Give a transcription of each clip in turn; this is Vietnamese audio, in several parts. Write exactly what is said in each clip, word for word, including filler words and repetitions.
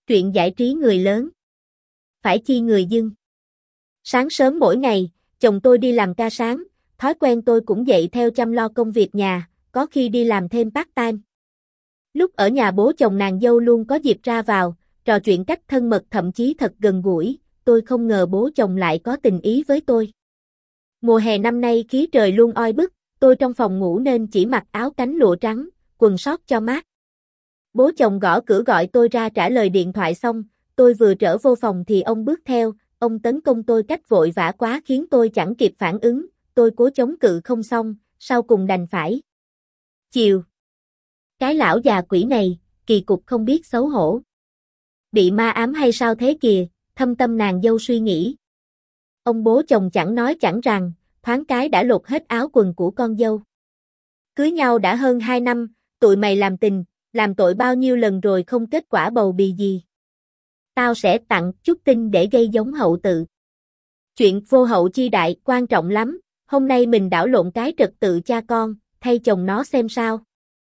Truyện giải trí người lớn. Phải chi người dưng. Sáng sớm mỗi ngày, chồng tôi đi làm ca sáng, thói quen tôi cũng dậy theo chăm lo công việc nhà, có khi đi làm thêm part-time. Lúc ở nhà bố chồng nàng dâu luôn có dịp ra vào, trò chuyện cách thân mật thậm chí thật gần gũi, tôi không ngờ bố chồng lại có tình ý với tôi. Mùa hè năm nay khí trời luôn oi bức, tôi trong phòng ngủ nên chỉ mặc áo cánh lụa trắng, quần sót cho mát. Bố chồng gõ cửa gọi tôi ra trả lời điện thoại xong, tôi vừa trở vô phòng thì ông bước theo, ông tấn công tôi cách vội vã quá khiến tôi chẳng kịp phản ứng, tôi cố chống cự không xong, sau cùng đành phải. Chiều. Cái lão già quỷ này, kỳ cục không biết xấu hổ. Bị ma ám hay sao thế kìa, thâm tâm nàng dâu suy nghĩ. Ông bố chồng chẳng nói chẳng rằng, thoáng cái đã lột hết áo quần của con dâu. Cưới nhau đã hơn hai năm, tụi mày làm tình, làm tội bao nhiêu lần rồi không kết quả bầu bì gì. Tao sẽ tặng chút tinh để gây giống hậu tự. Chuyện vô hậu chi đại quan trọng lắm, hôm nay mình đảo lộn cái trật tự cha con, thay chồng nó xem sao.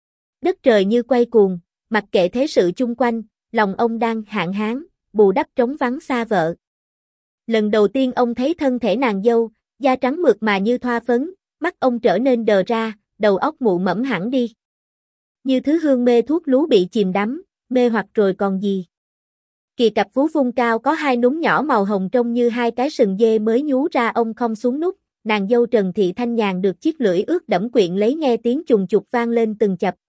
Đất trời như quay cuồng, mặc kệ thế sự chung quanh, lòng ông đang hạn hán, bù đắp trống vắng xa vợ. Lần đầu tiên ông thấy thân thể nàng dâu, da trắng mượt mà như thoa phấn, mắt ông trở nên đờ ra, đầu óc mụ mẫm hẳn đi. Như thứ hương mê thuốc lú bị chìm đắm, mê hoặc rồi còn gì. Kỳ cặp vú vung cao có hai núm nhỏ màu hồng trông như hai cái sừng dê mới nhú ra, ông không xuống nút, nàng dâu Trần Thị Thanh Nhàn được chiếc lưỡi ướt đẫm quyện lấy nghe tiếng chùng chục vang lên từng chập.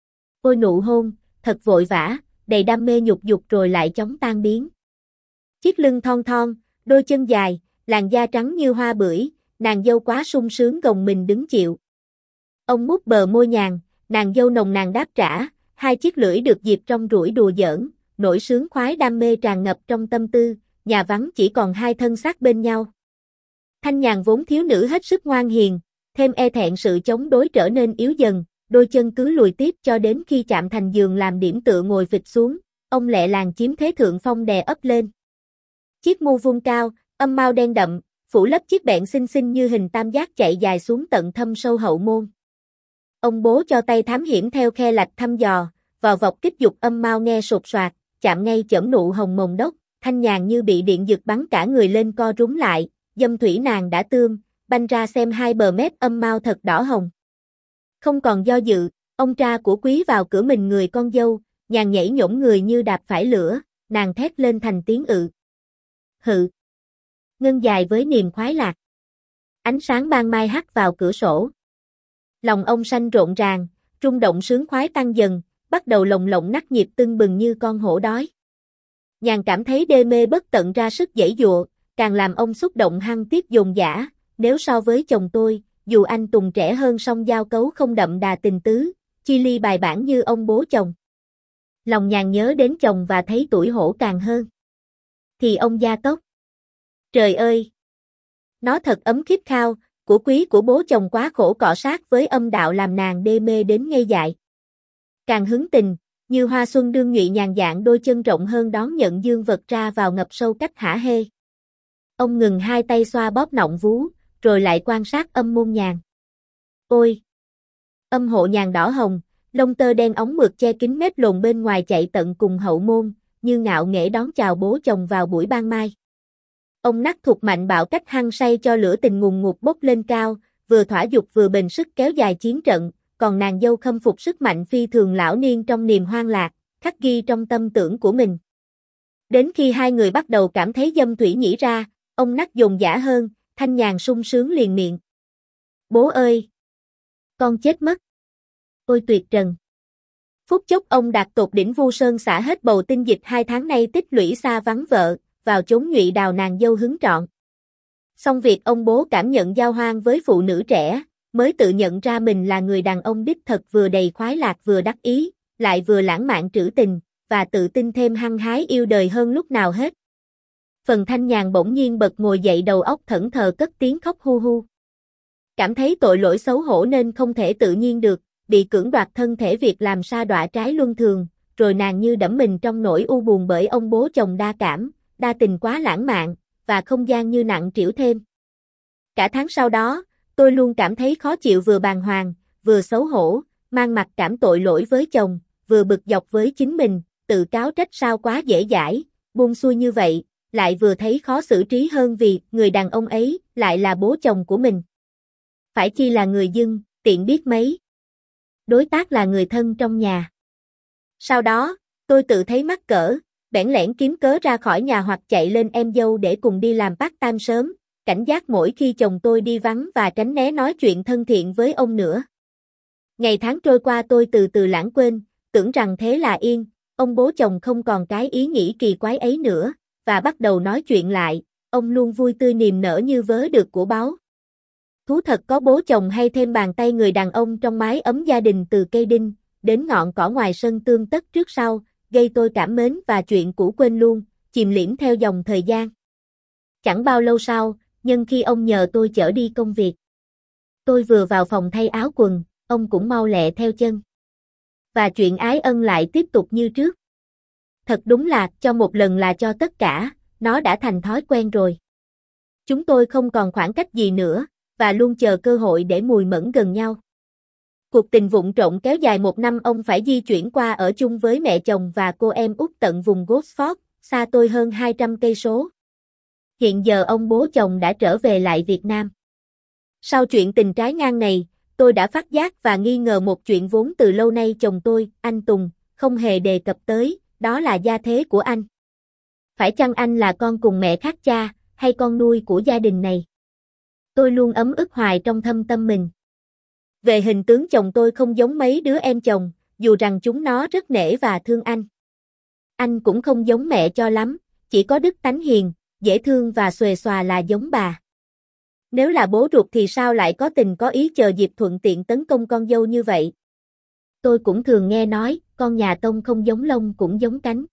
Ôi nụ hôn, thật vội vã, đầy đam mê nhục dục rồi lại chóng tan biến. Chiếc lưng thon thon, đôi chân dài, làn da trắng như hoa bưởi, nàng dâu quá sung sướng gồng mình đứng chịu. Ông mút bờ môi nhàn, nàng dâu nồng nàn đáp trả, hai chiếc lưỡi được dịp trong rủi đùa giỡn, nỗi sướng khoái đam mê tràn ngập trong tâm tư, nhà vắng chỉ còn hai thân xác bên nhau. Thanh Nhàn vốn thiếu nữ hết sức ngoan hiền, thêm e thẹn sự chống đối trở nên yếu dần, đôi chân cứ lùi tiếp cho đến khi chạm thành giường làm điểm tựa ngồi phịch xuống, ông lẹ làng chiếm thế thượng phong đè ấp lên. Chiếc mu vung cao, âm mao đen đậm, phủ lấp chiếc bẹn xinh xinh như hình tam giác chạy dài xuống tận thâm sâu hậu môn. Ông bố cho tay thám hiểm theo khe lạch thăm dò, vào vọc kích dục âm mao nghe sột soạt, chạm ngay chởm nụ hồng mồng đốc, Thanh Nhàn như bị điện giật bắn cả người lên co rúm lại, dâm thủy nàng đã tươm, banh ra xem hai bờ mép âm mao thật đỏ hồng. Không còn do dự, ông tra của quý vào cửa mình người con dâu, Nhàn nhảy nhổm người như đạp phải lửa, nàng thét lên thành tiếng ự. Hự. Ngân dài với niềm khoái lạc. Ánh sáng ban mai hắt vào cửa sổ. Lòng ông sanh rộn ràng, rung động sướng khoái tăng dần, bắt đầu lồng lộng nắc nhịp tưng bừng như con hổ đói. Nhàn cảm thấy đê mê bất tận ra sức giãy giụa, càng làm ông xúc động hăng tiếc dồn dã, nếu so với chồng tôi, dù anh Tùng trẻ hơn song giao cấu không đậm đà tình tứ, chi ly bài bản như ông bố chồng. Lòng Nhàn nhớ đến chồng và thấy tuổi hổ càng hơn. Thì ông gia tốc. Trời ơi! Nó thật ấm khiếp khao, của quý của bố chồng quá khổ cọ sát với âm đạo làm nàng đê mê đến ngây dại. Càng hứng tình, như hoa xuân đương nhụy nhàn dạng đôi chân rộng hơn đón nhận dương vật ra vào ngập sâu cách hả hê. Ông ngừng hai tay xoa bóp nọng vú, rồi lại quan sát âm môn Nhàn. Ôi! Âm hộ Nhàn đỏ hồng, lông tơ đen óng mượt che kín mép lồn bên ngoài chạy tận cùng hậu môn, như ngạo nghễ đón chào bố chồng vào buổi ban mai. Ông nắc thụt mạnh bạo cách hăng say cho lửa tình ngùn ngụt bốc lên cao, vừa thỏa dục vừa bền sức kéo dài chiến trận, còn nàng dâu khâm phục sức mạnh phi thường lão niên trong niềm hoang lạc, khắc ghi trong tâm tưởng của mình. Đến khi hai người bắt đầu cảm thấy dâm thủy nhĩ ra, ông nắc dồn dã hơn, Thanh Nhàn sung sướng liền miệng. Bố ơi! Con chết mất! Ôi tuyệt trần! Phút chốc ông đạt tột đỉnh Vu Sơn xả hết bầu tinh dịch hai tháng nay tích lũy xa vắng vợ, vào chốn nhụy đào nàng dâu hứng trọn. Xong việc ông bố cảm nhận giao hoang với phụ nữ trẻ, mới tự nhận ra mình là người đàn ông đích thực vừa đầy khoái lạc vừa đắc ý, lại vừa lãng mạn trữ tình, và tự tin thêm hăng hái yêu đời hơn lúc nào hết. Phần Thanh Nhàn bỗng nhiên bật ngồi dậy, đầu óc thẫn thờ cất tiếng khóc hu hu. Cảm thấy tội lỗi xấu hổ nên không thể tự nhiên được, bị cưỡng đoạt thân thể việc làm sa đọa trái luân thường, rồi nàng như đẫm mình trong nỗi u buồn bởi ông bố chồng đa cảm, đa tình quá lãng mạn, và không gian như nặng trĩu thêm. Cả tháng sau đó, tôi luôn cảm thấy khó chịu, vừa bàng hoàng, vừa xấu hổ, mang mặt cảm tội lỗi với chồng, vừa bực dọc với chính mình, tự cáo trách sao quá dễ dãi, buông xuôi như vậy, lại vừa thấy khó xử trí hơn vì người đàn ông ấy lại là bố chồng của mình. Phải chi là người dưng, tiện biết mấy. Đối tác là người thân trong nhà. Sau đó, tôi tự thấy mắc cỡ, bẽn lẽn kiếm cớ ra khỏi nhà hoặc chạy lên em dâu để cùng đi làm part-time sớm, cảnh giác mỗi khi chồng tôi đi vắng và tránh né nói chuyện thân thiện với ông nữa. Ngày tháng trôi qua tôi từ từ lãng quên, tưởng rằng thế là yên, ông bố chồng không còn cái ý nghĩ kỳ quái ấy nữa, và bắt đầu nói chuyện lại, ông luôn vui tươi niềm nở như vớ được của báu. Thú thật có bố chồng hay thêm bàn tay người đàn ông trong mái ấm gia đình từ cây đinh, đến ngọn cỏ ngoài sân tương tất trước sau, gây tôi cảm mến và chuyện cũ quên luôn, chìm liễm theo dòng thời gian. Chẳng bao lâu sau, nhân khi ông nhờ tôi chở đi công việc. Tôi vừa vào phòng thay áo quần, ông cũng mau lẹ theo chân. Và chuyện ái ân lại tiếp tục như trước. Thật đúng là, cho một lần là cho tất cả, nó đã thành thói quen rồi. Chúng tôi không còn khoảng cách gì nữa, và luôn chờ cơ hội để mùi mẫn gần nhau. Cuộc tình vụng trộm kéo dài một năm ông phải di chuyển qua ở chung với mẹ chồng và cô em út tận vùng Gosford, xa tôi hơn hai trăm cây số. Hiện giờ ông bố chồng đã trở về lại Việt Nam. Sau chuyện tình trái ngang này, tôi đã phát giác và nghi ngờ một chuyện vốn từ lâu nay chồng tôi, anh Tùng, không hề đề cập tới, đó là gia thế của anh. Phải chăng anh là con cùng mẹ khác cha, hay con nuôi của gia đình này? Tôi luôn ấm ức hoài trong thâm tâm mình. Về hình tướng chồng tôi không giống mấy đứa em chồng, dù rằng chúng nó rất nể và thương anh. Anh cũng không giống mẹ cho lắm, chỉ có đức tánh hiền, dễ thương và xuề xòa là giống bà. Nếu là bố ruột thì sao lại có tình có ý chờ dịp thuận tiện tấn công con dâu như vậy? Tôi cũng thường nghe nói, con nhà Tông không giống lông cũng giống cánh.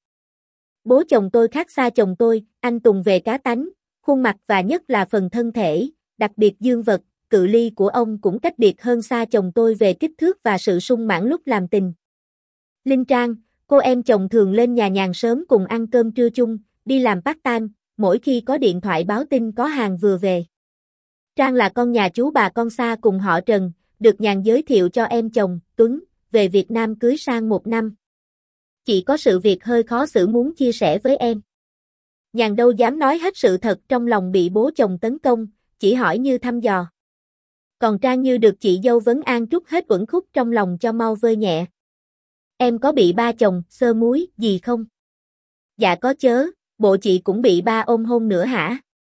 Bố chồng tôi khác xa chồng tôi, anh Tùng về cá tánh, khuôn mặt và nhất là phần thân thể, đặc biệt dương vật, cự ly của ông cũng cách biệt hơn xa chồng tôi về kích thước và sự sung mãn lúc làm tình. Linh Trang, cô em chồng thường lên nhà nhàn sớm cùng ăn cơm trưa chung, đi làm part-time, mỗi khi có điện thoại báo tin có hàng vừa về. Trang là con nhà chú bà con xa cùng họ Trần, được Nhàn giới thiệu cho em chồng, Tuấn, về Việt Nam cưới sang một năm. Chỉ có sự việc hơi khó xử muốn chia sẻ với em. Nhàn đâu dám nói hết sự thật trong lòng bị bố chồng tấn công, chỉ hỏi như thăm dò. Còn Trang như được chị dâu vấn an trút hết uẩn khúc trong lòng cho mau vơi nhẹ. Em có bị ba chồng, sơ múi, gì không? Dạ có chớ, bộ chị cũng bị ba ôm hôn nữa hả?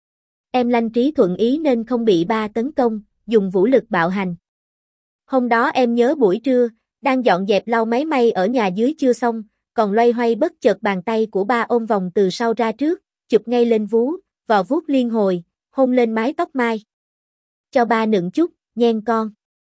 Em lanh trí thuận ý nên không bị ba tấn công, dùng vũ lực bạo hành. Hôm đó em nhớ buổi trưa, đang dọn dẹp lau máy may ở nhà dưới chưa xong, còn loay hoay bất chợt bàn tay của ba ôm vòng từ sau ra trước, chụp ngay lên vú, vò vuốt liên hồi, hôn lên mái tóc mai. Cho ba nựng chút, nhen con.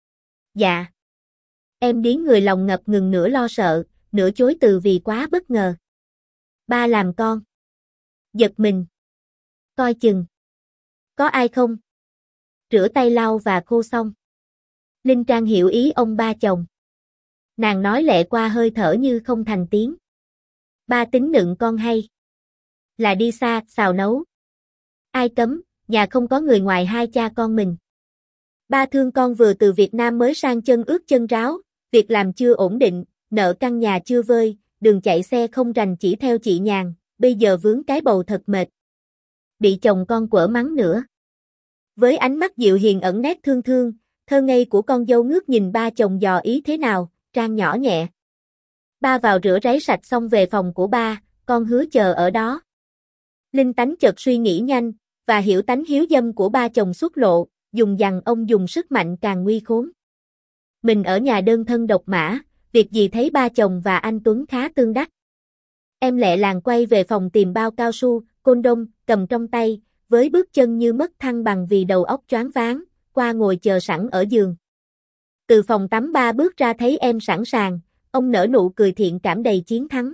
Dạ. Em điếng người lòng ngập ngừng nửa lo sợ, nửa chối từ vì quá bất ngờ. Ba làm con. Giật mình. Coi chừng. Có ai không? Rửa tay lau và khô xong. Linh Trang hiểu ý ông ba chồng. Nàng nói lẹ qua hơi thở như không thành tiếng. Ba tính nựng con hay? Là đi xa, xào nấu. Ai cấm, nhà không có người ngoài hai cha con mình. Ba thương con vừa từ Việt Nam mới sang chân ướt chân ráo, việc làm chưa ổn định, nợ căn nhà chưa vơi, đường chạy xe không rành chỉ theo chị Nhàn, bây giờ vướng cái bầu thật mệt. Bị chồng con quở mắng nữa. Với ánh mắt dịu hiền ẩn nét thương thương, thơ ngây của con dâu ngước nhìn ba chồng dò ý thế nào, Trang nhỏ nhẹ. Ba vào rửa ráy sạch xong về phòng của ba, con hứa chờ ở đó. Linh tánh chợt suy nghĩ nhanh, và hiểu tánh hiếu dâm của ba chồng xuất lộ, dùng dằng ông dùng sức mạnh càng nguy khốn. Mình ở nhà đơn thân độc mã, việc gì thấy ba chồng và anh Tuấn khá tương đắc. Em lẹ làng quay về phòng tìm bao cao su, condom, cầm trong tay, với bước chân như mất thăng bằng vì đầu óc choáng váng, qua ngồi chờ sẵn ở giường. Từ phòng tắm ba bước ra thấy em sẵn sàng, ông nở nụ cười thiện cảm đầy chiến thắng.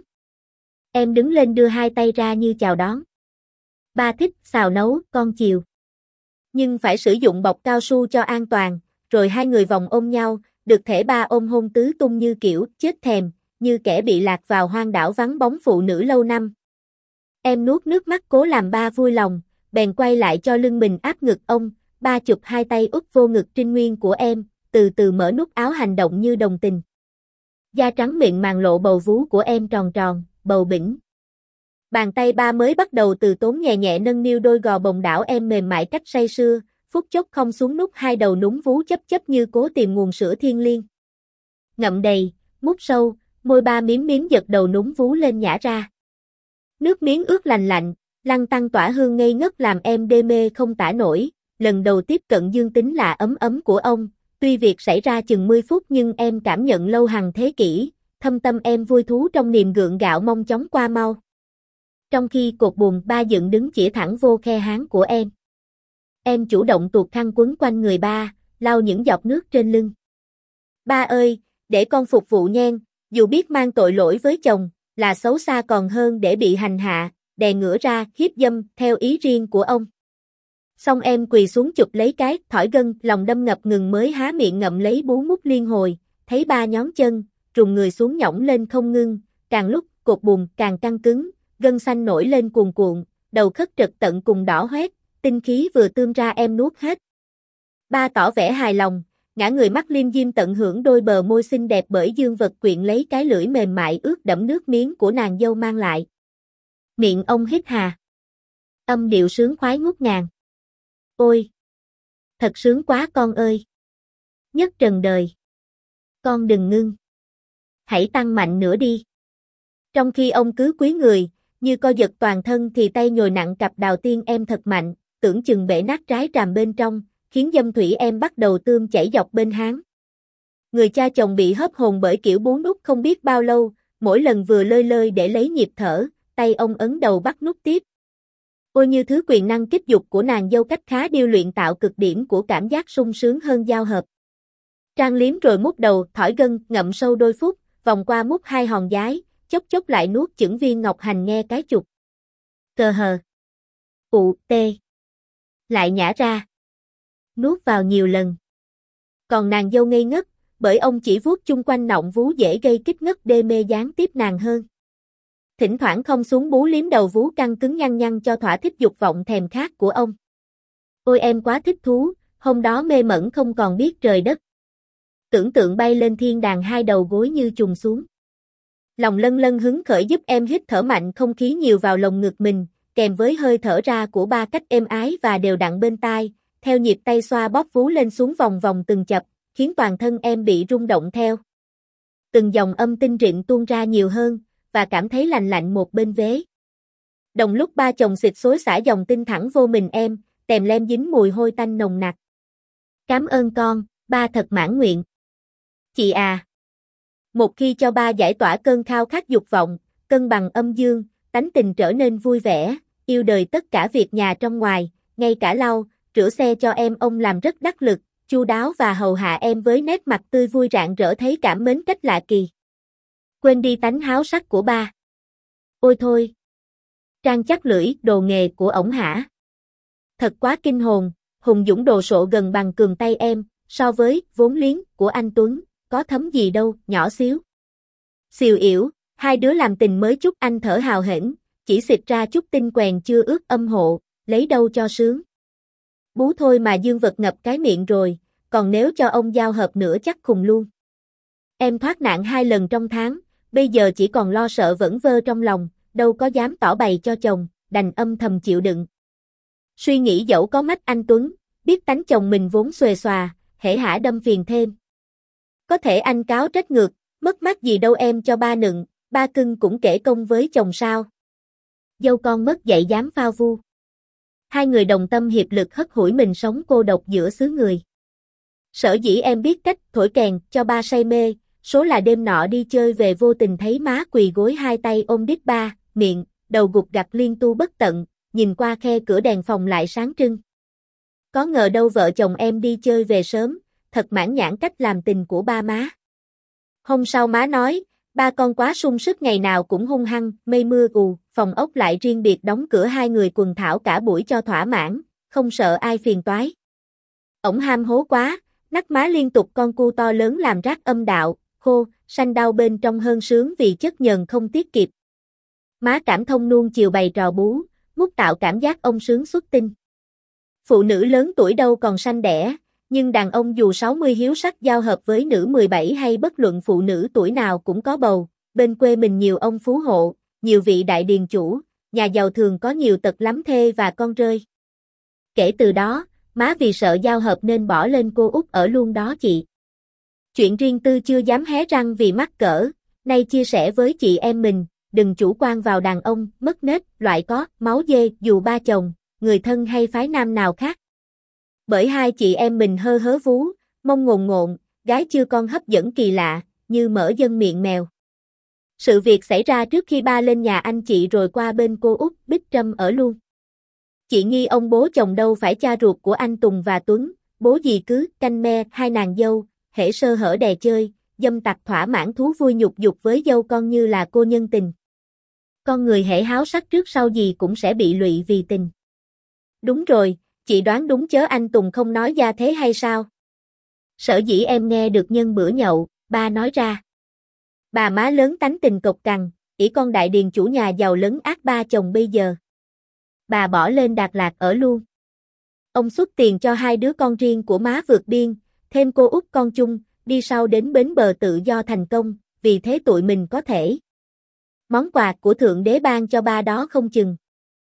Em đứng lên đưa hai tay ra như chào đón. Ba thích xào nấu, con chiều. Nhưng phải sử dụng bọc cao su cho an toàn, rồi hai người vòng ôm nhau, được thể ba ôm hôn tứ tung như kiểu chết thèm, như kẻ bị lạc vào hoang đảo vắng bóng phụ nữ lâu năm. Em nuốt nước mắt cố làm ba vui lòng, bèn quay lại cho lưng mình áp ngực ông, ba chụp hai tay úp vô ngực trinh nguyên của em, từ từ mở nút áo hành động như đồng tình. Da trắng mịn màng lộ bầu vú của em tròn tròn, bầu bĩnh. Bàn tay ba mới bắt đầu từ tốn nhẹ nhẹ nâng niu đôi gò bồng đảo em mềm mại cách say sưa, phút chốc không xuống nút hai đầu núm vú chấp chấp như cố tìm nguồn sữa thiên liêng. Ngậm đầy, mút sâu, môi ba miếm miếm giật đầu núm vú lên nhả ra. Nước miếng ướt lành lạnh, lăn tăng tỏa hương ngây ngất làm em đê mê không tả nổi, lần đầu tiếp cận dương tính là ấm ấm của ông, tuy việc xảy ra chừng mười phút nhưng em cảm nhận lâu hằng thế kỷ, thâm tâm em vui thú trong niềm gượng gạo mong chóng qua mau. Trong khi cột buồm ba dựng đứng chĩa thẳng vô khe háng của em. Em chủ động tuột khăn quấn quanh người ba, lau những giọt nước trên lưng. Ba ơi, để con phục vụ nhen, dù biết mang tội lỗi với chồng, là xấu xa còn hơn để bị hành hạ, đè ngửa ra, hiếp dâm, theo ý riêng của ông. Xong em quỳ xuống chụp lấy cái, thỏi gân, lòng đâm ngập ngừng mới há miệng ngậm lấy bú mút liên hồi, thấy ba nhón chân, trùng người xuống nhõng lên không ngưng, càng lúc, cột buồm càng căng cứng, gân xanh nổi lên cuồn cuộn, đầu khất trật tận cùng đỏ hoét, tinh khí vừa tươm ra em nuốt hết. Ba tỏ vẻ hài lòng, ngã người mắt liêm diêm tận hưởng đôi bờ môi xinh đẹp bởi dương vật quyện lấy cái lưỡi mềm mại ướt đẫm nước miếng của nàng dâu mang lại. Miệng ông hít hà. Âm điệu sướng khoái ngút ngàn. Ôi! Thật sướng quá con ơi! Nhất trần đời! Con đừng ngưng! Hãy tăng mạnh nữa đi! Trong khi ông cứ cúi người, như co giật toàn thân thì tay nhồi nặng cặp đào tiên em thật mạnh, tưởng chừng bể nát trái tràm bên trong, khiến dâm thủy em bắt đầu tươm chảy dọc bên háng. Người cha chồng bị hớp hồn bởi kiểu bú nút không biết bao lâu, mỗi lần vừa lơi lơi để lấy nhịp thở, tay ông ấn đầu bắt nút tiếp. Ôi như thứ quyền năng kích dục của nàng dâu cách khá điêu luyện tạo cực điểm của cảm giác sung sướng hơn giao hợp. Trang liếm rồi mút đầu, thỏi gân, ngậm sâu đôi phút, vòng qua mút hai hòn giái, chốc chốc lại nuốt chửng viên ngọc hành nghe cái chục. Cờ hờ. Ụ, tê. Lại nhả ra. Nuốt vào nhiều lần. Còn nàng dâu ngây ngất, bởi ông chỉ vuốt chung quanh nọng vú dễ gây kích ngất đê mê gián tiếp nàng hơn. Thỉnh thoảng không xuống bú liếm đầu vú căng cứng nhăn nhăn cho thỏa thích dục vọng thèm khát của ông. Ôi em quá thích thú, hôm đó mê mẩn không còn biết trời đất. Tưởng tượng bay lên thiên đàng hai đầu gối như trùng xuống. Lòng lân lân hứng khởi giúp em hít thở mạnh không khí nhiều vào lồng ngực mình, kèm với hơi thở ra của ba cách êm ái và đều đặn bên tai, theo nhịp tay xoa bóp vú lên xuống vòng vòng từng chập, khiến toàn thân em bị rung động theo. Từng dòng âm tinh rịn tuôn ra nhiều hơn, và cảm thấy lành lạnh một bên vế. Đồng lúc ba chồng xịt xối xả dòng tinh thẳng vô mình em, tèm lem dính mùi hôi tanh nồng nặc. Cảm ơn con, ba thật mãn nguyện. Chị à! Một khi cho ba giải tỏa cơn khao khát dục vọng, cân bằng âm dương, tánh tình trở nên vui vẻ, yêu đời tất cả việc nhà trong ngoài, ngay cả lau, rửa xe cho em ông làm rất đắc lực, chu đáo và hầu hạ em với nét mặt tươi vui rạng rỡ thấy cảm mến cách lạ kỳ. Quên đi tánh háo sắc của ba. Ôi thôi! Trang chắc lưỡi, đồ nghề của ổng hả? Thật quá kinh hồn, hùng dũng đồ sộ gần bằng cườm tay em, so với vốn liếng của anh Tuấn, có thấm gì đâu, nhỏ xíu. Xìu yểu, hai đứa làm tình mới chút anh thở hào hển, chỉ xịt ra chút tinh quèn chưa ướt âm hộ, lấy đâu cho sướng. Bú thôi mà dương vật ngập cái miệng rồi, còn nếu cho ông giao hợp nữa chắc khùng luôn. Em thoát nạn hai lần trong tháng, bây giờ chỉ còn lo sợ vẩn vơ trong lòng, đâu có dám tỏ bày cho chồng, đành âm thầm chịu đựng. Suy nghĩ dẫu có mắt anh Tuấn, biết tánh chồng mình vốn xuề xòa, hễ hả đâm phiền thêm. Có thể anh cáo trách ngược, mất mát gì đâu em cho ba nựng, ba cưng cũng kể công với chồng sao. Dâu con mất dạy dám phao vu. Hai người đồng tâm hiệp lực hất hủi mình sống cô độc giữa xứ người. Sở dĩ em biết cách thổi kèn cho ba say mê, số là đêm nọ đi chơi về vô tình thấy má quỳ gối hai tay ôm đít ba, miệng, đầu gục gặt liên tu bất tận, nhìn qua khe cửa đèn phòng lại sáng trưng. Có ngờ đâu vợ chồng em đi chơi về sớm, thật mãn nhãn cách làm tình của ba má. Hôm sau má nói, ba con quá sung sức ngày nào cũng hung hăng, mây mưa ù, phòng ốc lại riêng biệt đóng cửa hai người quần thảo cả buổi cho thỏa mãn, không sợ ai phiền toái. Ổng ham hố quá, nắc má liên tục con cu to lớn làm rác âm đạo, khô, sanh đau bên trong hơn sướng vì chất nhờn không tiết kịp. Má cảm thông nuông chiều bày trò bú, mút tạo cảm giác ông sướng xuất tinh. Phụ nữ lớn tuổi đâu còn sanh đẻ, nhưng đàn ông dù sáu mươi hiếu sắc giao hợp với nữ mười bảy hay bất luận phụ nữ tuổi nào cũng có bầu, bên quê mình nhiều ông phú hộ, nhiều vị đại điền chủ, nhà giàu thường có nhiều tật lắm thê và con rơi. Kể từ đó, má vì sợ giao hợp nên bỏ lên cô út ở luôn đó chị. Chuyện riêng tư chưa dám hé răng vì mắc cỡ, nay chia sẻ với chị em mình, đừng chủ quan vào đàn ông, mất nết, loại có, máu dê, dù ba chồng, người thân hay phái nam nào khác. Bởi hai chị em mình hơ hớ vú, mông ngồn ngộn, gái chưa con hấp dẫn kỳ lạ, như mở dân miệng mèo. Sự việc xảy ra trước khi ba lên nhà anh chị rồi qua bên cô út Bích Trâm ở luôn. Chị nghi ông bố chồng đâu phải cha ruột của anh Tùng và Tuấn, bố gì cứ canh me hai nàng dâu, hễ sơ hở đè chơi, dâm tặc thỏa mãn thú vui nhục dục với dâu con như là cô nhân tình. Con người hễ háo sắc trước sau gì cũng sẽ bị lụy vì tình. Đúng rồi, chị đoán đúng chớ anh Tùng không nói ra thế hay sao? Sở dĩ em nghe được nhân bữa nhậu, ba nói ra. Bà má lớn tánh tình cộc cằn, ỷ con đại điền chủ nhà giàu lấn ác ba chồng bây giờ. Bà bỏ lên Đà Lạt ở luôn. Ông xuất tiền cho hai đứa con riêng của má vượt biên, thêm cô út con chung, đi sau đến bến bờ tự do thành công, vì thế tụi mình có thể. Món quà của Thượng Đế ban cho ba đó không chừng.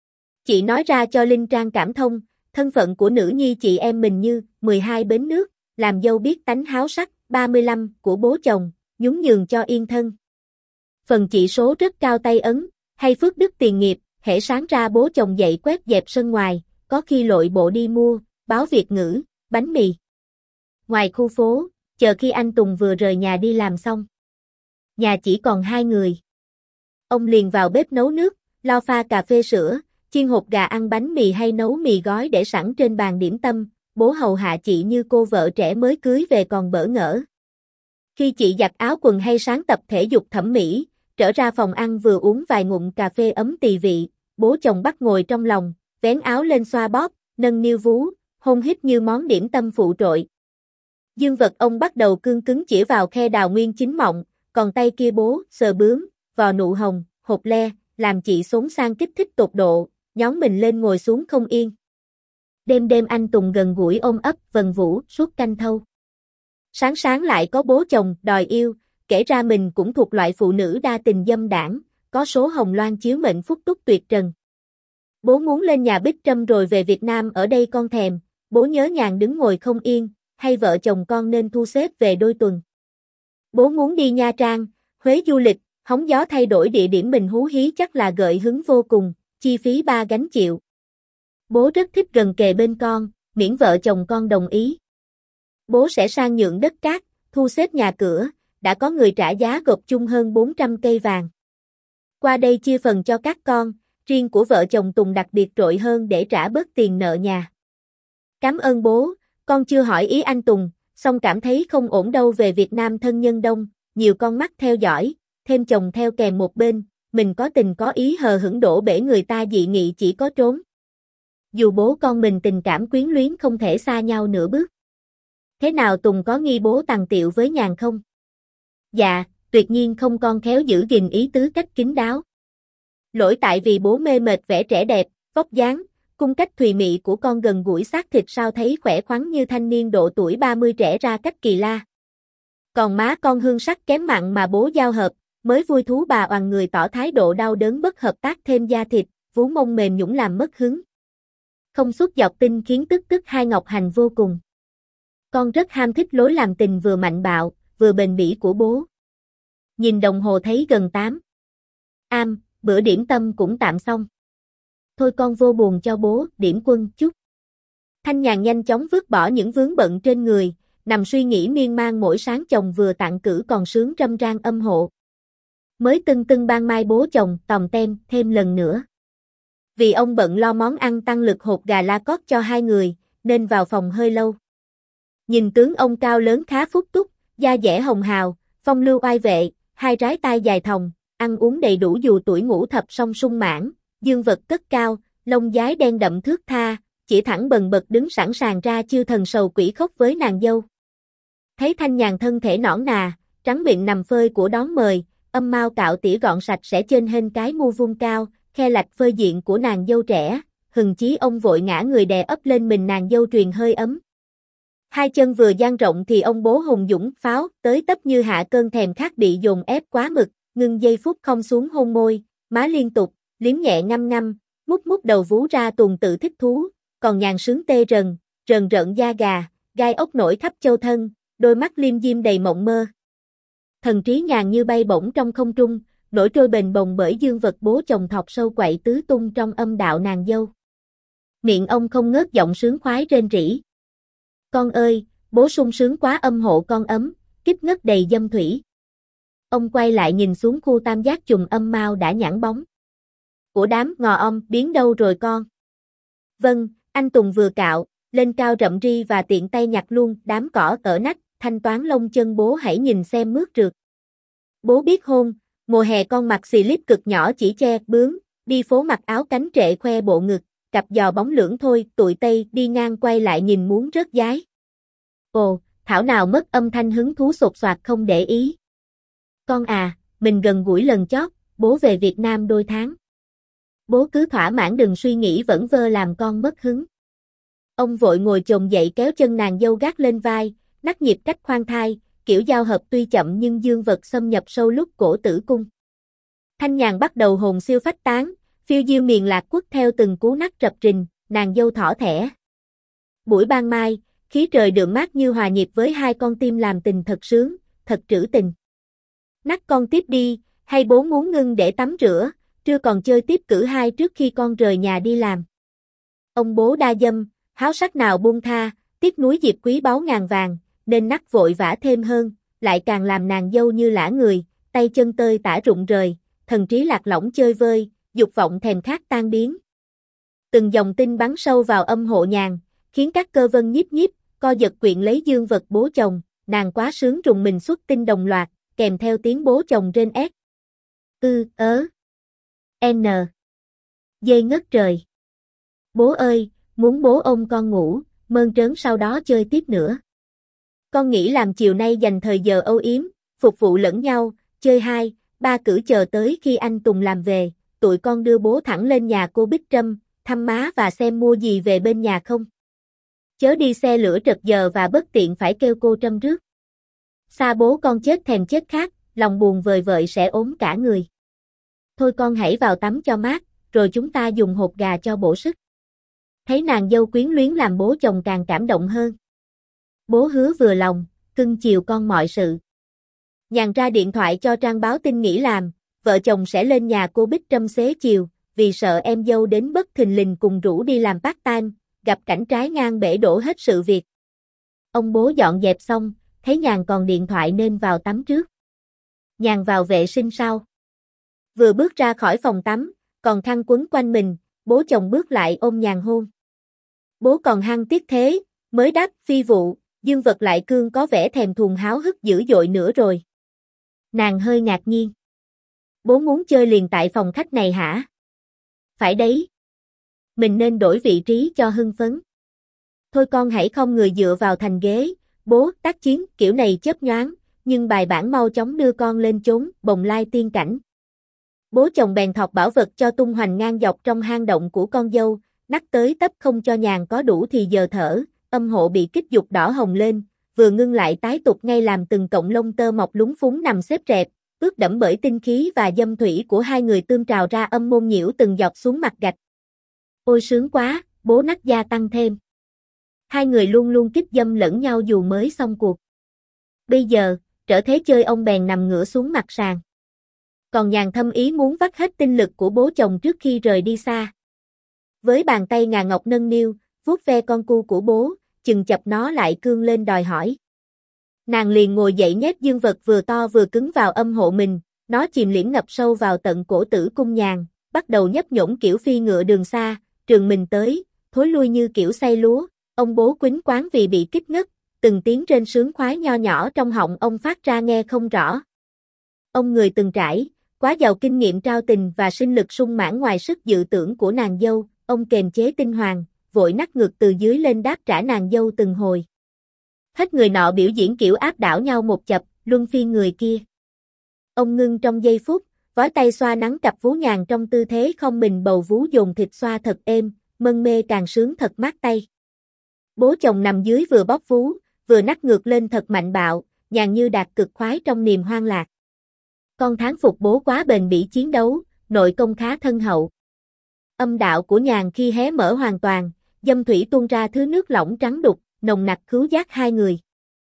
Chị nói ra cho Linh Trang cảm thông, thân phận của nữ nhi chị em mình như mười hai bến nước, làm dâu biết tánh háo sắc, ba mươi lăm của bố chồng, nhún nhường cho yên thân. Phần chỉ số rất cao tay ấn, hay phước đức tiền nghiệp, hễ sáng ra bố chồng dậy quét dẹp sân ngoài, có khi lội bộ đi mua, báo Việt ngữ, bánh mì. Ngoài khu phố, chờ khi anh Tùng vừa rời nhà đi làm xong. Nhà chỉ còn hai người. Ông liền vào bếp nấu nước, lo pha cà phê sữa, chiên hột gà ăn bánh mì hay nấu mì gói để sẵn trên bàn điểm tâm, bố hầu hạ chị như cô vợ trẻ mới cưới về còn bỡ ngỡ. Khi chị giặt áo quần hay sáng tập thể dục thẩm mỹ, trở ra phòng ăn vừa uống vài ngụm cà phê ấm tì vị, bố chồng bắt ngồi trong lòng, vén áo lên xoa bóp, nâng niu vú, hôn hít như món điểm tâm phụ trội. Dương vật ông bắt đầu cương cứng chĩa vào khe đào nguyên chính mọng, còn tay kia bố sờ bướm, vò nụ hồng, hột le, làm chị xốn sang kích thích tột độ, nhón mình lên ngồi xuống không yên. Đêm đêm anh Tùng gần gũi ôm ấp vần vũ suốt canh thâu. Sáng sáng lại có bố chồng đòi yêu, kể ra mình cũng thuộc loại phụ nữ đa tình dâm đảng, có số hồng loan chiếu mệnh phúc túc tuyệt trần. Bố muốn lên nhà Bích Trâm rồi về Việt Nam ở đây con thèm, bố nhớ nhàn đứng ngồi không yên, hay vợ chồng con nên thu xếp về đôi tuần. Bố muốn đi Nha Trang, Huế du lịch, hóng gió thay đổi địa điểm mình hú hí chắc là gợi hứng vô cùng, chi phí ba gánh chịu. Bố rất thích gần kề bên con, miễn vợ chồng con đồng ý. Bố sẽ sang nhượng đất cát, thu xếp nhà cửa, đã có người trả giá gộp chung hơn bốn trăm cây vàng. Qua đây chia phần cho các con, riêng của vợ chồng Tùng đặc biệt trội hơn để trả bớt tiền nợ nhà. Cảm ơn bố, con chưa hỏi ý anh Tùng, song cảm thấy không ổn đâu về Việt Nam thân nhân đông, nhiều con mắt theo dõi, thêm chồng theo kèm một bên, mình có tình có ý hờ hững đổ bể người ta dị nghị chỉ có trốn. Dù bố con mình tình cảm quyến luyến không thể xa nhau nửa bước. Thế nào Tùng có nghi bố tằng tiệu với Nhàn không? Dạ, tuyệt nhiên không, con khéo giữ gìn ý tứ cách kín đáo. Lỗi tại vì bố mê mệt vẻ trẻ đẹp, vóc dáng, cung cách thùy mị của con gần gũi xác thịt sao thấy khỏe khoắn như thanh niên độ tuổi ba mươi trẻ ra cách kỳ la. Còn má con hương sắc kém mặn mà bố giao hợp, mới vui thú bà oằn người tỏ thái độ đau đớn bất hợp tác thêm da thịt, vú mông mềm nhũn làm mất hứng. Không suốt dọc tinh khiến tức tức hai ngọc hành vô cùng. Con rất ham thích lối làm tình vừa mạnh bạo, vừa bền bỉ của bố. Nhìn đồng hồ thấy gần tám. Am, bữa điểm tâm cũng tạm xong. Thôi con vô buồn cho bố, điểm quân chút. Thanh Nhàn nhanh chóng vứt bỏ những vướng bận trên người, nằm suy nghĩ miên man mỗi sáng chồng vừa tặng cử còn sướng râm ran âm hộ. Mới tưng tưng ban mai bố chồng tòm tem thêm lần nữa. Vì ông bận lo món ăn tăng lực hột gà la cót cho hai người, nên vào phòng hơi lâu. Nhìn tướng ông cao lớn khá phúc túc, da dẻ hồng hào, phong lưu oai vệ, hai trái tai dài thòng, ăn uống đầy đủ dù tuổi ngũ thập song sung mãn, dương vật cất cao, lông dái đen đậm thướt tha, chỉ thẳng bần bật đứng sẵn sàng ra chiêu thần sầu quỷ khóc với nàng dâu. Thấy Thanh Nhàn thân thể nõn nà, trắng miệng nằm phơi của đón mời, âm mao cạo tỉa gọn sạch sẽ trên hên cái mu vuông cao, khe lạch phơi diện của nàng dâu trẻ, hừng chí ông vội ngã người đè ấp lên mình nàng dâu truyền hơi ấm. Hai chân vừa dang rộng thì ông bố hùng dũng pháo tới tấp như hạ cơn thèm khát bị dồn ép quá mực, ngưng giây phút không xuống hôn môi, má liên tục, liếm nhẹ ngăm ngăm, mút mút đầu vú ra tuồng tự thích thú, còn nhàn sướng tê rần, rần rợn da gà, gai ốc nổi khắp châu thân, đôi mắt liêm diêm đầy mộng mơ. Thần trí nhàn như bay bổng trong không trung, nổi trôi bềnh bồng bởi dương vật bố chồng thọc sâu quậy tứ tung trong âm đạo nàng dâu. Miệng ông không ngớt giọng sướng khoái rên rỉ. Con ơi, bố sung sướng quá âm hộ con ấm, kích ngất đầy dâm thủy. Ông quay lại nhìn xuống khu tam giác trùng âm mau đã nhẵn bóng. Của đám ngò om biến đâu rồi con? Vâng, anh Tùng vừa cạo, lên cao rậm ri và tiện tay nhặt luôn đám cỏ ở nách, thanh toán lông chân bố hãy nhìn xem mướt rượt. Bố biết hôn, mùa hè con mặc xì lip cực nhỏ chỉ che bướm, đi phố mặc áo cánh trệ khoe bộ ngực, cặp giò bóng lưỡng thôi, tụi Tây đi ngang quay lại nhìn muốn rớt dái. Ồ, thảo nào mất âm thanh hứng thú sột soạt không để ý. Con à, mình gần gũi lần chót, bố về Việt Nam đôi tháng. Bố cứ thỏa mãn đừng suy nghĩ vẩn vơ làm con mất hứng. Ông vội ngồi chồm dậy kéo chân nàng dâu gác lên vai, nắc nhịp cách khoan thai, kiểu giao hợp tuy chậm nhưng dương vật xâm nhập sâu lúc cổ tử cung. Thanh nhàn bắt đầu hồn siêu phách tán, phiêu diêu miền lạc quất theo từng cú nắc rập rình, nàng dâu thỏ thẻ. Buổi ban mai, khí trời đượm mát như hòa nhịp với hai con tim làm tình thật sướng, thật trữ tình. Nắc con tiếp đi, hay bố muốn ngưng để tắm rửa, trưa còn chơi tiếp cử hai trước khi con rời nhà đi làm. Ông bố đa dâm, háo sắc nào buông tha, tiếc núi dịp quý báu ngàn vàng, nên nắc vội vã thêm hơn, lại càng làm nàng dâu như lả người, tay chân tơi tả rụng rời, thần trí lạc lõng chơi vơi, dục vọng thèm khát tan biến. Từng dòng tinh bắn sâu vào âm hộ nhàn, khiến các cơ vân nhíp nhíp, co giật quyện lấy dương vật bố chồng, nàng quá sướng rùng mình xuất tinh đồng loạt, kèm theo tiếng bố chồng rên ét. Ư, ớ. N. Dê ngất trời. Bố ơi, muốn bố ôm con ngủ, mơn trớn sau đó chơi tiếp nữa. Con nghĩ làm chiều nay dành thời giờ âu yếm, phục vụ lẫn nhau, chơi hai, ba cử chờ tới khi anh Tùng làm về, tụi con đưa bố thẳng lên nhà cô Bích Trâm, thăm má và xem mua gì về bên nhà không. Chớ đi xe lửa trật giờ và bất tiện phải kêu cô Trâm rước. Xa bố con chết thèm chết khát, lòng buồn vời vợi sẽ ốm cả người. Thôi con hãy vào tắm cho mát, rồi chúng ta dùng hột gà cho bổ sức. Thấy nàng dâu quyến luyến làm bố chồng càng cảm động hơn. Bố hứa vừa lòng, cưng chiều con mọi sự. Nhàn ra điện thoại cho Trang báo tin nghỉ làm, vợ chồng sẽ lên nhà cô Bích Trâm xế chiều, vì sợ em dâu đến bất thình lình cùng rủ đi làm part time, gặp cảnh trái ngang bể đổ hết sự việc. Ông bố dọn dẹp xong, thấy Nhàn còn điện thoại nên vào tắm trước. Nhàn vào vệ sinh sau. Vừa bước ra khỏi phòng tắm, còn khăn quấn quanh mình, bố chồng bước lại ôm Nhàn hôn. Bố còn hăng tiếc thế, mới đáp phi vụ, dương vật lại cương có vẻ thèm thuồng háo hức dữ dội nữa rồi. Nàng hơi ngạc nhiên. Bố muốn chơi liền tại phòng khách này hả? Phải đấy. Mình nên đổi vị trí cho hưng phấn. Thôi con hãy không người dựa vào thành ghế, bố tác chiến kiểu này chớp nhoáng, nhưng bài bản mau chóng đưa con lên chốn bồng lai tiên cảnh. Bố chồng bèn thọc bảo vật cho tung hoành ngang dọc trong hang động của con dâu, nắc tới tấp không cho Nhàn có đủ thì giờ thở, âm hộ bị kích dục đỏ hồng lên, vừa ngưng lại tái tục ngay làm từng cọng lông tơ mọc lúng phúng nằm xếp rẹp, ướt đẫm bởi tinh khí và dâm thủy của hai người tươm trào ra âm môn nhiễu từng giọt xuống mặt gạch. Ôi sướng quá, bố nắc gia tăng thêm. Hai người luôn luôn kích dâm lẫn nhau dù mới xong cuộc. Bây giờ, trở thế chơi ông bèn nằm ngửa xuống mặt sàn. Còn Nhàn thâm ý muốn vắt hết tinh lực của bố chồng trước khi rời đi xa. Với bàn tay ngà ngọc nâng niu, vuốt ve con cu của bố, chừng chập nó lại cương lên đòi hỏi. Nàng liền ngồi dậy nhét dương vật vừa to vừa cứng vào âm hộ mình, nó chìm liễm ngập sâu vào tận cổ tử cung Nhàn, bắt đầu nhấp nhổm kiểu phi ngựa đường xa, trường mình tới, thối lui như kiểu xay lúa, ông bố quýnh quáng vì bị kích ngất, từng tiếng rên sướng khoái nho nhỏ trong họng ông phát ra nghe không rõ. Ông người từng trải, quá giàu kinh nghiệm trao tình và sinh lực sung mãn ngoài sức dự tưởng của nàng dâu, ông kềm chế tinh hoàng, vội nắc ngược từ dưới lên đáp trả nàng dâu từng hồi. Hết người nọ biểu diễn kiểu áp đảo nhau một chập, luân phiên người kia. Ông ngưng trong giây phút, vói tay xoa nắng cặp vú Nhàn trong tư thế không mình bầu vú dồn thịt xoa thật êm, mân mê càng sướng thật mát tay. Bố chồng nằm dưới vừa bóp vú, vừa nắc ngược lên thật mạnh bạo, Nhàn như đạt cực khoái trong niềm hoang lạc. Con thán phục bố quá bền bỉ chiến đấu, nội công khá thân hậu. Âm đạo của nhàn khi hé mở hoàn toàn, dâm thủy tuôn ra thứ nước lỏng trắng đục, nồng nặc khứu giác hai người.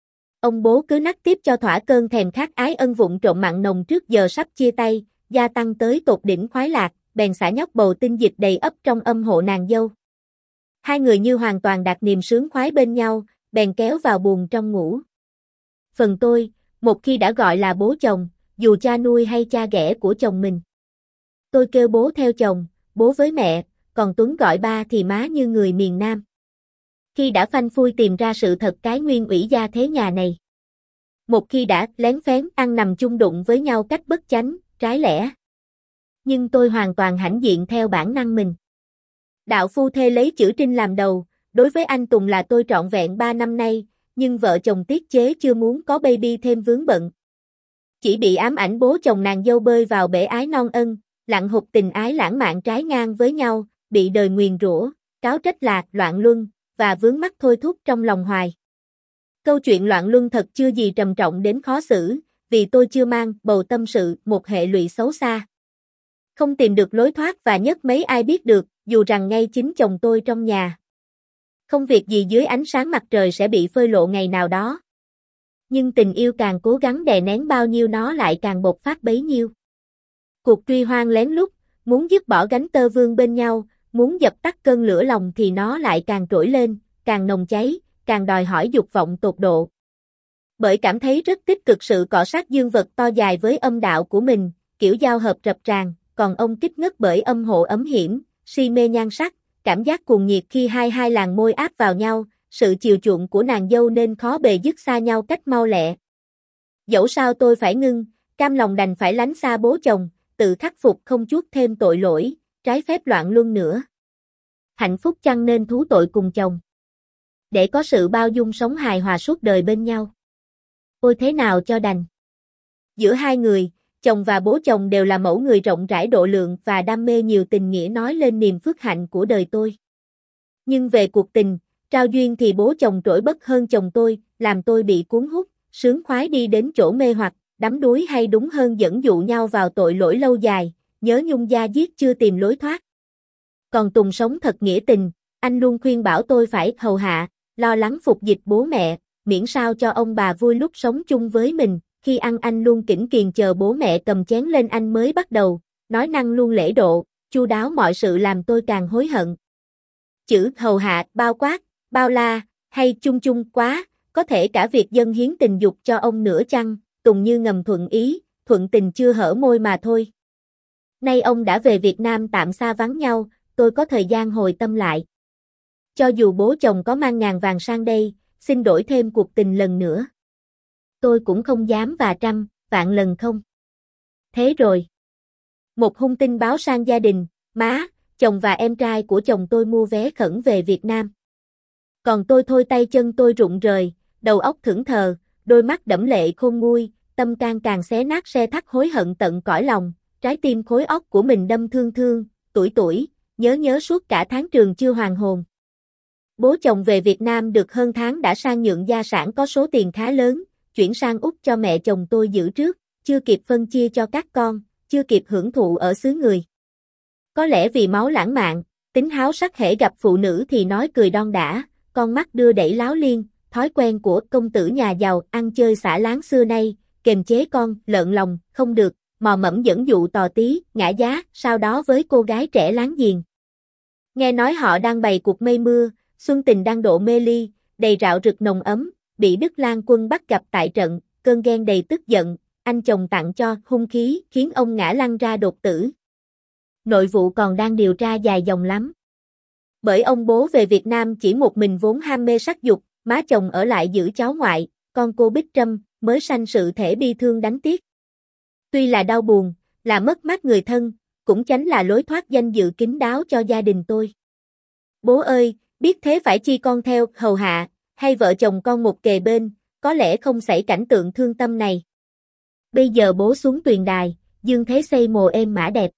Ông bố cứ nắc tiếp cho thỏa cơn thèm khát ái ân vụng trộm mặn nồng trước giờ sắp chia tay, gia tăng tới tột đỉnh khoái lạc, bèn xả nhóc bầu tinh dịch đầy ấp trong âm hộ nàng dâu. Hai người như hoàn toàn đạt niềm sướng khoái bên nhau, bèn kéo vào buồng trong ngủ. Phần tôi, một khi đã gọi là bố chồng, dù cha nuôi hay cha ghẻ của chồng mình. Tôi kêu bố theo chồng, bố với mẹ, còn Tuấn gọi ba thì má như người miền Nam. Khi đã phanh phui tìm ra sự thật cái nguyên ủy gia thế nhà này. Một khi đã lén phén ăn nằm chung đụng với nhau cách bất chánh, trái lẽ. Nhưng tôi hoàn toàn hãnh diện theo bản năng mình. Đạo phu thê lấy chữ Trinh làm đầu, đối với anh Tùng là tôi trọn vẹn ba năm nay, nhưng vợ chồng tiết chế chưa muốn có baby thêm vướng bận. Chỉ bị ám ảnh bố chồng nàng dâu bơi vào bể ái non ân, lặn hụt tình ái lãng mạn trái ngang với nhau, bị đời nguyền rủa, cáo trách lạc, loạn luân, và vướng mắc thôi thúc trong lòng hoài. Câu chuyện loạn luân thật chưa gì trầm trọng đến khó xử, vì tôi chưa mang bầu tâm sự một hệ lụy xấu xa. Không tìm được lối thoát và nhất mấy ai biết được, dù rằng ngay chính chồng tôi trong nhà. Không việc gì dưới ánh sáng mặt trời sẽ bị phơi lộ ngày nào đó. Nhưng tình yêu càng cố gắng đè nén bao nhiêu nó lại càng bộc phát bấy nhiêu. Cuộc truy hoang lén lút, muốn dứt bỏ gánh tơ vương bên nhau, muốn dập tắt cơn lửa lòng thì nó lại càng trỗi lên, càng nồng cháy, càng đòi hỏi dục vọng tột độ. Bởi cảm thấy rất tích cực sự cọ sát dương vật to dài với âm đạo của mình, kiểu giao hợp rập ràng, còn ông kích ngất bởi âm hộ ấm hiểm, si mê nhan sắc, cảm giác cuồng nhiệt khi hai hai làn môi áp vào nhau, sự chiều chuộng của nàng dâu nên khó bề dứt xa nhau cách mau lẹ. Dẫu sao tôi phải ngưng, cam lòng đành phải lánh xa bố chồng, tự khắc phục không chuốc thêm tội lỗi, trái phép loạn luân nữa. Hạnh phúc chăng nên thú tội cùng chồng. Để có sự bao dung sống hài hòa suốt đời bên nhau. Ôi thế nào cho đành. Giữa hai người, chồng và bố chồng đều là mẫu người rộng rãi độ lượng và đam mê nhiều tình nghĩa nói lên niềm phước hạnh của đời tôi. Nhưng về cuộc tình, trao duyên thì bố chồng trỗi bất hơn chồng tôi, làm tôi bị cuốn hút, sướng khoái đi đến chỗ mê hoặc, đắm đuối hay đúng hơn dẫn dụ nhau vào tội lỗi lâu dài, nhớ nhung da diết chưa tìm lối thoát. Còn Tùng sống thật nghĩa tình, anh luôn khuyên bảo tôi phải hầu hạ, lo lắng phục dịch bố mẹ, miễn sao cho ông bà vui lúc sống chung với mình, khi ăn anh luôn kỉnh kiền chờ bố mẹ cầm chén lên anh mới bắt đầu, nói năng luôn lễ độ, chu đáo mọi sự làm tôi càng hối hận. Chữ hầu hạ, bao quát, bao la, hay chung chung quá, có thể cả việc dâng hiến tình dục cho ông nữa chăng, Tùng như ngầm thuận ý, thuận tình chưa hở môi mà thôi. Nay ông đã về Việt Nam tạm xa vắng nhau, tôi có thời gian hồi tâm lại. Cho dù bố chồng có mang ngàn vàng sang đây, xin đổi thêm cuộc tình lần nữa. Tôi cũng không dám và trăm, vạn lần không. Thế rồi. Một hung tin báo sang gia đình, má, chồng và em trai của chồng tôi mua vé khẩn về Việt Nam. Còn tôi thôi tay chân tôi rụng rời, đầu óc thẫn thờ, đôi mắt đẫm lệ khôn nguôi, tâm can càng xé nát xe thắt hối hận tận cõi lòng, trái tim khối óc của mình đâm thương thương, tuổi tuổi, nhớ nhớ suốt cả tháng trường chưa hoàn hồn. Bố chồng về Việt Nam được hơn tháng đã sang nhượng gia sản có số tiền khá lớn, chuyển sang Úc cho mẹ chồng tôi giữ trước, chưa kịp phân chia cho các con, chưa kịp hưởng thụ ở xứ người. Có lẽ vì máu lãng mạn, tính háo sắc hễ gặp phụ nữ thì nói cười đon đả, con mắt đưa đẩy láo liên, thói quen của công tử nhà giàu ăn chơi xả láng xưa nay, kềm chế con, lợn lòng, không được, mò mẫm dẫn dụ tò tí, ngã giá, sau đó với cô gái trẻ láng giềng. Nghe nói họ đang bày cuộc mây mưa, xuân tình đang độ mê ly, đầy rạo rực nồng ấm, bị Đức Lang Quân bắt gặp tại trận, cơn ghen đầy tức giận, anh chồng tặng cho hung khí khiến ông ngã lăn ra đột tử. Nội vụ còn đang điều tra dài dòng lắm. Bởi ông bố về Việt Nam chỉ một mình vốn ham mê sắc dục, má chồng ở lại giữ cháu ngoại, con cô Bích Trâm mới sanh sự thể bi thương đánh tiếc. Tuy là đau buồn, là mất mát người thân, cũng chánh là lối thoát danh dự kín đáo cho gia đình tôi. Bố ơi, biết thế phải chi con theo hầu hạ, hay vợ chồng con một kề bên, có lẽ không xảy cảnh tượng thương tâm này. Bây giờ bố xuống tuyền đài, dương thế xây mồ êm mã đẹp.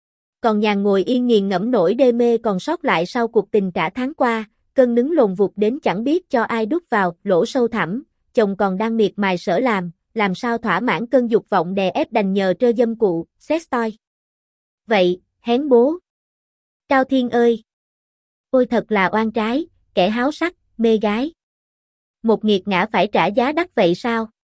Còn nhàn ngồi yên nghiền ngẫm nỗi đê mê còn sót lại sau cuộc tình cả tháng qua, cơn nứng lồn vụt đến chẳng biết cho ai đút vào, lỗ sâu thẳm, chồng còn đang miệt mài sở làm, làm sao thỏa mãn cơn dục vọng đè ép đành nhờ trơ dâm cụ, sex toy. vậy, hén bố. Cao Thiên ơi! Ôi thật là oan trái, kẻ háo sắc, mê gái. Một nghiệt ngã phải trả giá đắt vậy sao?